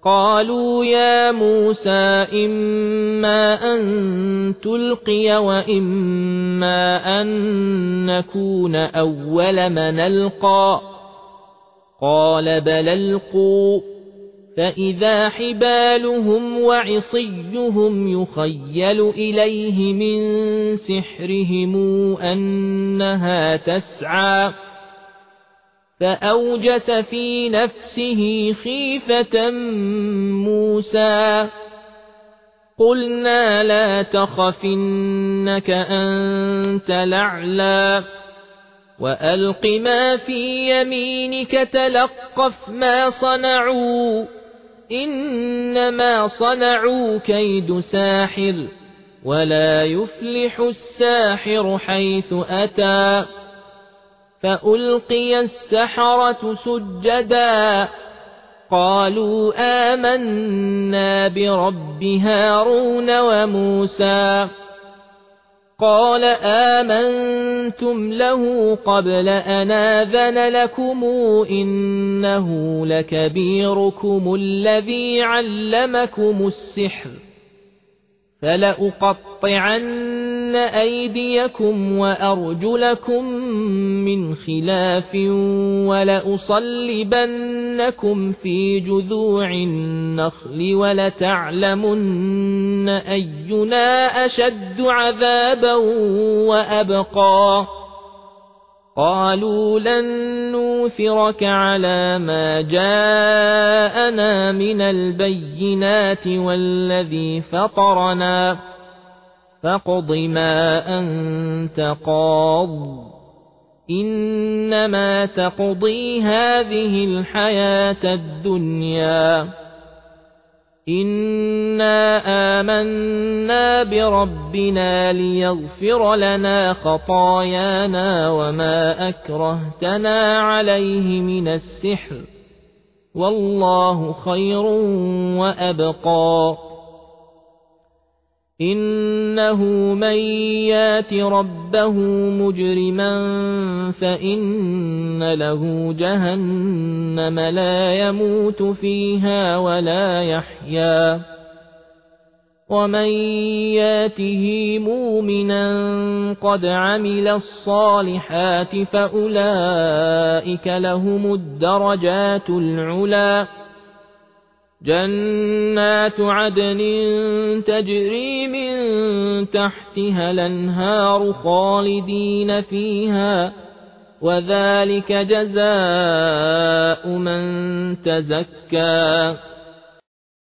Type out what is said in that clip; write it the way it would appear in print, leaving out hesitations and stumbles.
قالوا يا موسى إما أن تلقي وإما أن نكون أول من ألقى قال بل ألقوا فإذا حبالهم وعصيهم يخيل إليه من سحرهم أنها تسعى فأوجس في نفسه خيفة موسى قلنا لا تخف إنك أنت الأعلى وألق ما في يمينك تلقف ما صنعوا إنما صنعوا كيد ساحر ولا يفلح الساحر حيث أتى فألقي السحرة سجدا قالوا آمنا برب هارون وموسى قال آمنتم له قبل أن آذن لكم إنه لكبيركم الذي علمكم السحر فلأقطعن أيديكم وأرجلكم من خلاف ولأصلبنكم في جذوع النخل ولتعلمن أينا أشد عذابا وأبقى قالوا لن نوثرك على ما جاءنا من البينات والذي فطرنا فاقض ما أنت قاض إنما تقضي هذه الحياة الدنيا إنا آمنا بربنا ليغفر لنا خطايانا وما أكرهتنا عليه من السحر والله خير وأبقى إنه من يات ربه مجرما فإن له جهنم لا يموت فيها ولا يحيا ومن ياته مؤمنا قد عمل الصالحات فأولئك لهم الدرجات العلى جنات عدن تجري من تحتها الأنهار خالدين فيها وذلك جزاء من تزكى